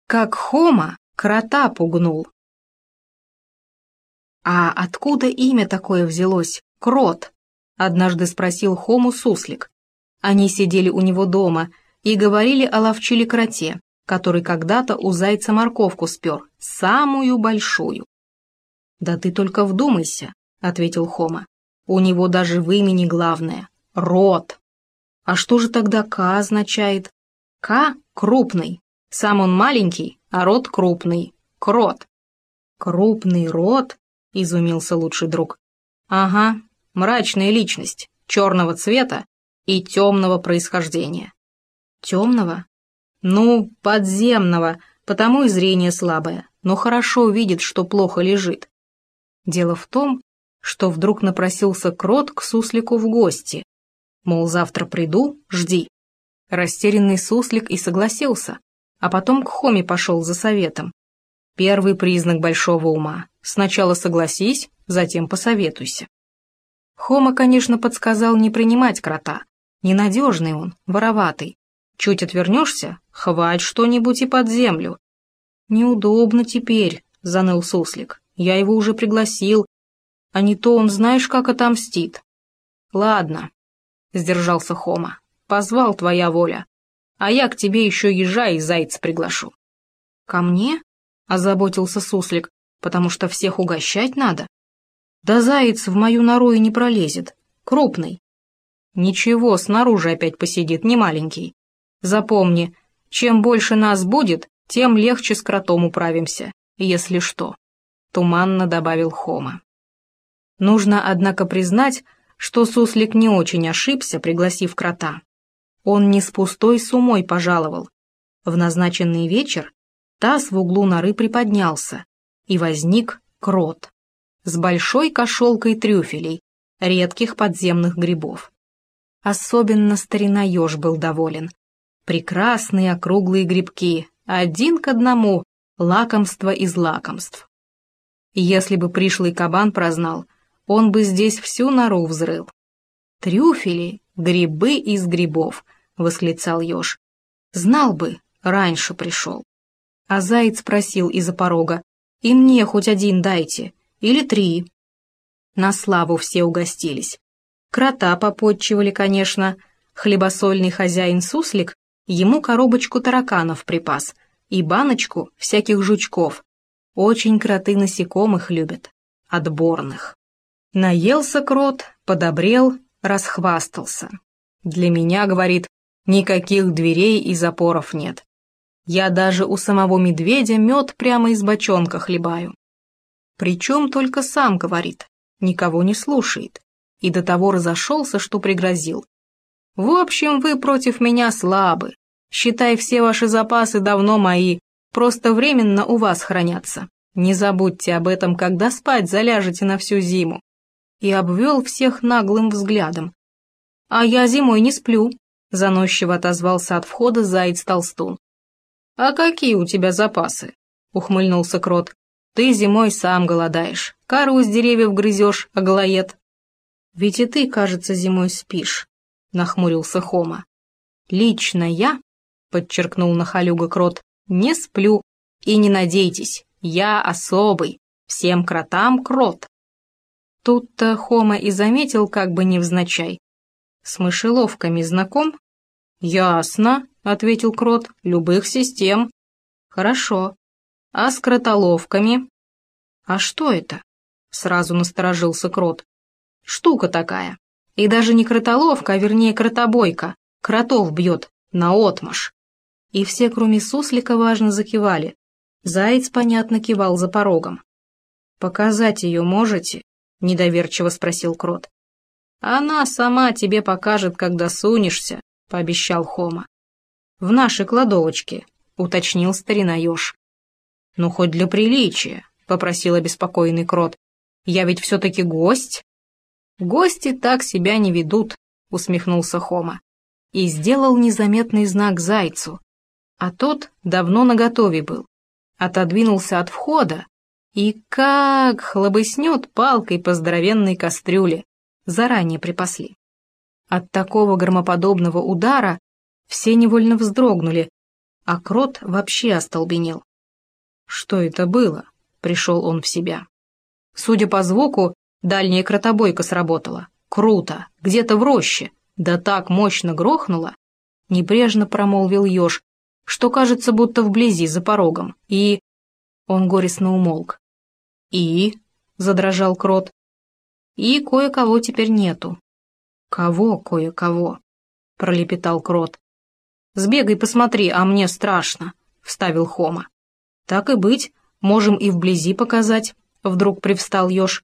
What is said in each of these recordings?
Как Хома крота пугнул. «А откуда имя такое взялось? Крот?» — однажды спросил Хому суслик. Они сидели у него дома и говорили о ловчиле-кроте, который когда-то у зайца морковку спер, самую большую. «Да ты только вдумайся», — ответил Хома. «У него даже в имени главное — рот». «А что же тогда К означает?» «К — крупный. Сам он маленький, а рот крупный. Крот». «Крупный рот?» — изумился лучший друг. «Ага, мрачная личность, черного цвета и темного происхождения». «Темного?» «Ну, подземного, потому и зрение слабое, но хорошо видит, что плохо лежит». Дело в том, что вдруг напросился крот к суслику в гости. Мол, завтра приду, жди. Растерянный суслик и согласился, а потом к Хоме пошел за советом. Первый признак большого ума. Сначала согласись, затем посоветуйся. Хома, конечно, подсказал не принимать крота. Ненадежный он, вороватый. Чуть отвернешься, хвать что-нибудь и под землю. «Неудобно теперь», — заныл суслик. «Я его уже пригласил, а не то он знаешь, как отомстит». «Ладно», — сдержался Хома, — «позвал твоя воля, а я к тебе еще ежа и зайца приглашу». «Ко мне?» — озаботился суслик, «потому что всех угощать надо». «Да заяц в мою нору и не пролезет, крупный». «Ничего, снаружи опять посидит, не маленький. Запомни, чем больше нас будет, тем легче с кротом управимся, если что», — туманно добавил Хома. Нужно, однако, признать, что суслик не очень ошибся, пригласив крота. Он не с пустой сумой пожаловал. В назначенный вечер таз в углу норы приподнялся, и возник крот с большой кошелкой трюфелей, редких подземных грибов. Особенно старина-еж был доволен. Прекрасные округлые грибки, один к одному, лакомство из лакомств. Если бы пришлый кабан прознал, он бы здесь всю нору взрыл. «Трюфели, грибы из грибов», — восклицал еж. «Знал бы, раньше пришел». А заяц просил из-за порога: «И мне хоть один дайте, или 3». На славу все угостились. Крота попотчевали, конечно, хлебосольный хозяин-суслик ему коробочку тараканов припас и баночку всяких жучков. Очень кроты насекомых любят, отборных. Наелся крот, подобрел, расхвастался. «Для меня, — говорит, — никаких дверей и запоров нет. Я даже у самого медведя мед прямо из бочонка хлебаю. Причем только сам, — говорит, — никого не слушает, и до того разошелся, что пригрозил. В общем, вы против меня слабы. Считай, все ваши запасы давно мои, просто временно у вас хранятся. Не забудьте об этом, когда спать заляжете на всю зиму». И обвел всех наглым взглядом. «А я зимой не сплю», — заносчиво отозвался от входа заяц-толстун. «А какие у тебя запасы?» — ухмыльнулся крот. «Ты зимой сам голодаешь, кору с деревьев грызешь, аглоед». «Ведь и ты, кажется, зимой спишь», — нахмурился Хома. «Лично я», — подчеркнул нахалюга крот, — «не сплю. И не надейтесь, я особый, всем кротам крот». Тут-то Хома и заметил, как бы невзначай: «С мышеловками знаком?» «Ясно», — ответил крот, — «любых систем». «Хорошо. А с кротоловками?» «А что это?» — сразу насторожился крот. «Штука такая. И даже не кротоловка, а вернее кротобойка. Кротов бьет наотмашь». И все, кроме суслика, важно закивали. Заяц, понятно, кивал за порогом. «Показать ее можете?» — недоверчиво спросил крот. «Она сама тебе покажет, когда сунешься», — пообещал Хома. «В нашей кладовочке», — уточнил старина-еж. «Ну, хоть для приличия», — попросил обеспокоенный крот. «Я ведь все-таки гость». «Гости так себя не ведут», — усмехнулся Хома. И сделал незаметный знак зайцу. А тот давно наготове был. Отодвинулся от входа и как хлобыснет палкой по здоровенной кастрюле. Заранее припасли. От такого громоподобного удара все невольно вздрогнули, а крот вообще остолбенел. Что это было? Пришел он в себя. Судя по звуку, дальняя кротобойка сработала. Круто, где-то в роще. Да так мощно грохнуло, небрежно промолвил еж, что кажется, будто вблизи, за порогом. И... Он горестно умолк. И... задрожал крот. И кое-кого теперь нету. Кого кое-кого? Пролепетал крот. Сбегай посмотри, а мне страшно, вставил Хома. Так и быть, можем и вблизи показать, вдруг привстал еж.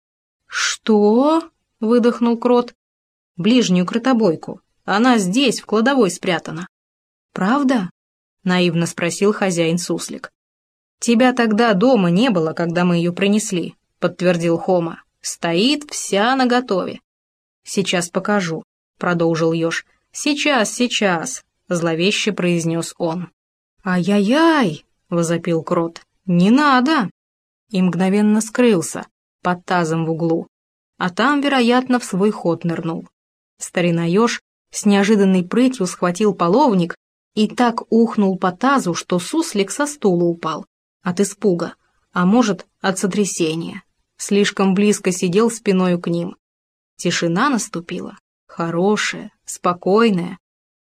Что? Выдохнул крот. Ближнюю кротобойку. Она здесь, в кладовой спрятана. Правда? Наивно спросил хозяин суслик. Тебя тогда дома не было, когда мы ее принесли, подтвердил Хома. Стоит вся наготове. Сейчас покажу, продолжил еж. Сейчас, зловеще произнес он. Ай-яй-яй, возопил крот. Не надо! И мгновенно скрылся под тазом в углу, а там, вероятно, в свой ход нырнул. Старина еж с неожиданной прытью схватил половник и так ухнул по тазу, что суслик со стула упал. От испуга, а может, от сотрясения. Слишком близко сидел спиною к ним. Тишина наступила, хорошая, спокойная.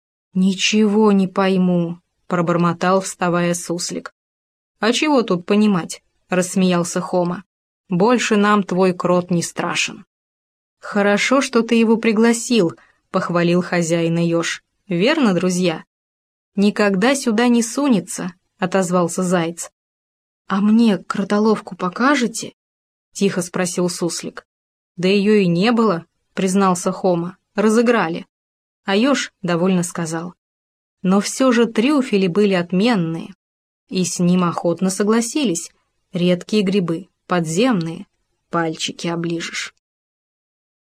«Ничего не пойму», — пробормотал, вставая суслик. «А чего тут понимать?» — рассмеялся Хома. «Больше нам твой крот не страшен». «Хорошо, что ты его пригласил», — похвалил хозяина еж. «Верно, друзья?» «Никогда сюда не сунется», — отозвался заяц. «А мне кротоловку покажете?» — тихо спросил суслик. «Да ее и не было», — признался Хома. «Разыграли». А еж довольно сказал. Но все же трюфели были отменные. И с ним охотно согласились. Редкие грибы, подземные, пальчики оближешь.